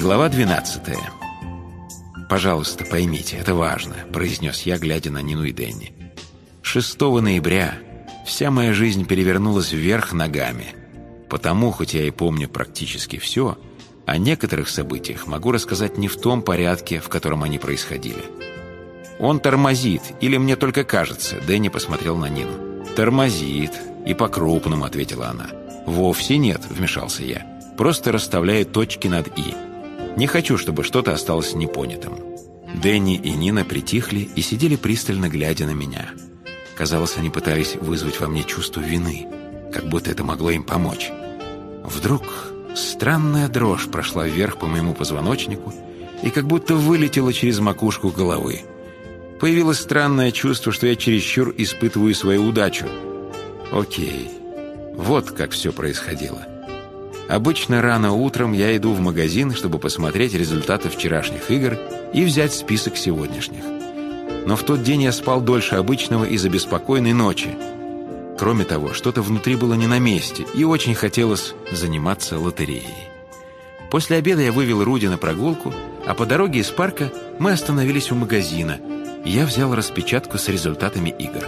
Глава 12. «Пожалуйста, поймите, это важно», — произнес я, глядя на Нину и Дэнни. 6 ноября вся моя жизнь перевернулась вверх ногами. Потому, хоть я и помню практически все, о некоторых событиях могу рассказать не в том порядке, в котором они происходили. «Он тормозит, или мне только кажется?» — Дэнни посмотрел на Нину. «Тормозит, и по-крупному», — ответила она. «Вовсе нет», — вмешался я. «Просто расставляю точки над «и». Не хочу, чтобы что-то осталось непонятым». Дэнни и Нина притихли и сидели пристально глядя на меня. Казалось, они пытались вызвать во мне чувство вины, как будто это могло им помочь. Вдруг странная дрожь прошла вверх по моему позвоночнику и как будто вылетела через макушку головы. Появилось странное чувство, что я чересчур испытываю свою удачу. Окей, вот как все происходило. Обычно рано утром я иду в магазин, чтобы посмотреть результаты вчерашних игр и взять список сегодняшних. Но в тот день я спал дольше обычного из-за беспокойной ночи. Кроме того, что-то внутри было не на месте, и очень хотелось заниматься лотереей. После обеда я вывел Руди на прогулку, а по дороге из парка мы остановились у магазина, и я взял распечатку с результатами игр.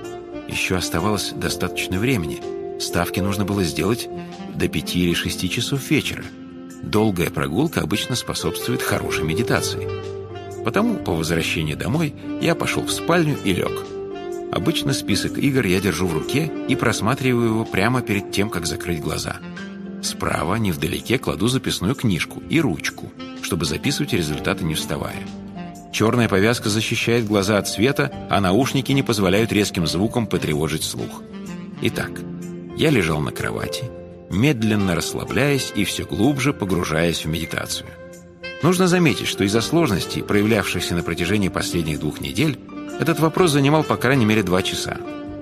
Еще оставалось достаточно времени. Ставки нужно было сделать до 5 или 6 часов вечера. Долгая прогулка обычно способствует хорошей медитации. Потому по возвращении домой я пошел в спальню и лег. Обычно список игр я держу в руке и просматриваю его прямо перед тем, как закрыть глаза. Справа, невдалеке, кладу записную книжку и ручку, чтобы записывать результаты не вставая. Черная повязка защищает глаза от света, а наушники не позволяют резким звукам потревожить слух. Итак, я лежал на кровати, медленно расслабляясь и все глубже погружаясь в медитацию. Нужно заметить, что из-за сложностей, проявлявшихся на протяжении последних 2 недель, этот вопрос занимал по крайней мере 2 часа.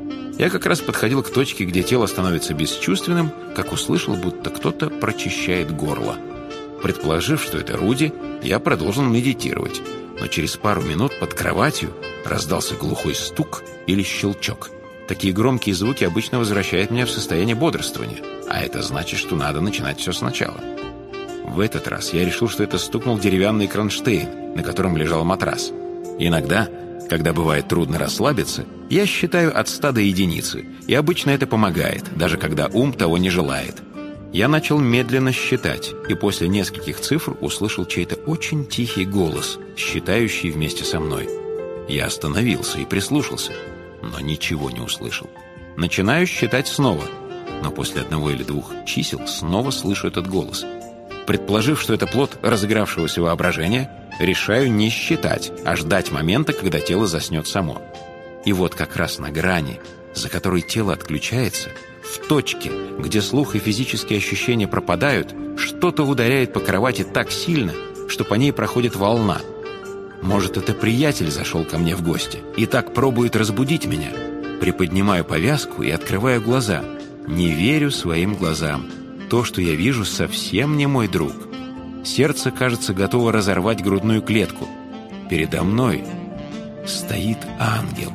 Я как раз подходил к точке, где тело становится бесчувственным, как услышал, будто кто-то прочищает горло. Предположив, что это Руди, я продолжил медитировать, но через пару минут под кроватью раздался глухой стук или щелчок. Такие громкие звуки обычно возвращают меня в состояние бодрствования, а это значит, что надо начинать все сначала. В этот раз я решил, что это стукнул деревянный кронштейн, на котором лежал матрас. Иногда, когда бывает трудно расслабиться, я считаю от 100 до единицы, и обычно это помогает, даже когда ум того не желает. Я начал медленно считать, и после нескольких цифр услышал чей-то очень тихий голос, считающий вместе со мной. Я остановился и прислушался, но ничего не услышал. Начинаю считать снова, но после 1 или 2 чисел снова слышу этот голос. Предположив, что это плод разыгравшегося воображения, решаю не считать, а ждать момента, когда тело заснет само. И вот как раз на грани, за которой тело отключается, в точке, где слух и физические ощущения пропадают, что-то ударяет по кровати так сильно, что по ней проходит волна. Может, это приятель зашел ко мне в гости и так пробует разбудить меня. Приподнимаю повязку и открываю глаза. Не верю своим глазам. То, что я вижу, совсем не мой друг. Сердце, кажется, готово разорвать грудную клетку. Передо мной стоит ангел.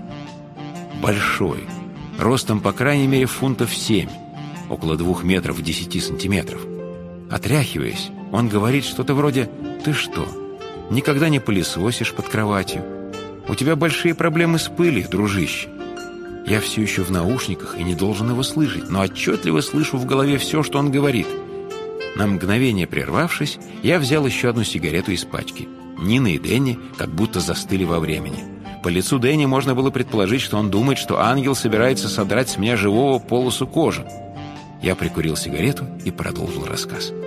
Большой, ростом по крайней мере 7 фунтов, около 2 метров 10 сантиметров. Отряхиваясь, он говорит что-то вроде «Ты что, никогда не пылесосишь под кроватью? У тебя большие проблемы с пылью, дружище». Я все еще в наушниках и не должен его слышать, но отчетливо слышу в голове все, что он говорит. На мгновение прервавшись, я взял еще 1 сигарету из пачки. Нина и Дэнни как будто застыли во времени. По лицу Дэнни можно было предположить, что он думает, что ангел собирается содрать с меня живого полосу кожи. Я прикурил сигарету и продолжил рассказ.